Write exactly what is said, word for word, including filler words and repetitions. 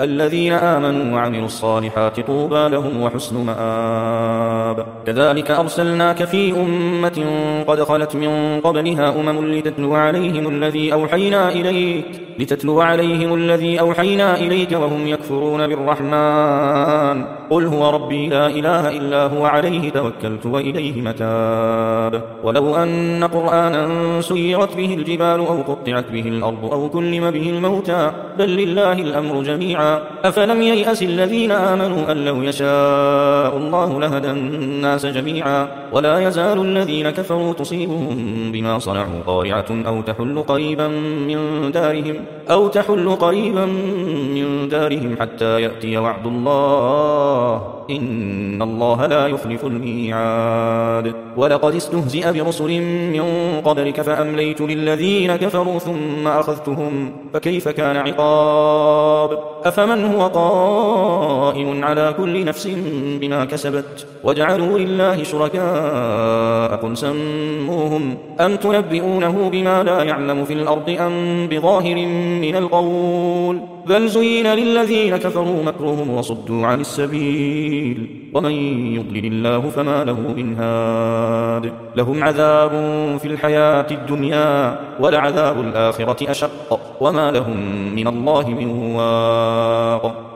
الذين آمنوا وعملوا الصالحات طوبى لهم وحسن مآب. كذلك أرسلناك في أمة قد خلت من قبلها أمم لتتلو عليهم الذي أوحينا إليك لتتلو عليهم الذي أوحينا إليك وهم يكفرون بالرحمن قل هو ربي لا إله إلا هو عليه توكلت وإليه متاب. ولو أن قرآنا سيرت به الجبال أو قطعت به الأرض أو كلم به الموتى بل لله الأمر جميعا أفلم ييأس الذين آمنوا أن لو يشاء الله لهدى الناس جميعا ولا يزال الذين كفروا تصيبهم بما صنعوا قارعة أو تحل قريبا من دارهم أو تحل قريبا من دارهم حتى يأتي وعد الله إن الله لا يخلف الميعاد. ولقد استهزئ برسل من قبلك فأمليت للذين كفروا ثم أخذتهم فكيف كان عقاب. أفمن هو قائم على كل نفس بما كسبت وجعلوا لله شركاء قل سموهم أم تنبئونه بما لا يعلم في الأرض أم بظاهر من القول بل زين للذين كفروا مكرهم وصدوا عن السبيل ومن يضلل الله فما له من هاد. لهم عذاب في الحياة الدنيا ولعذاب الآخرة أشق وما لهم من الله من واق.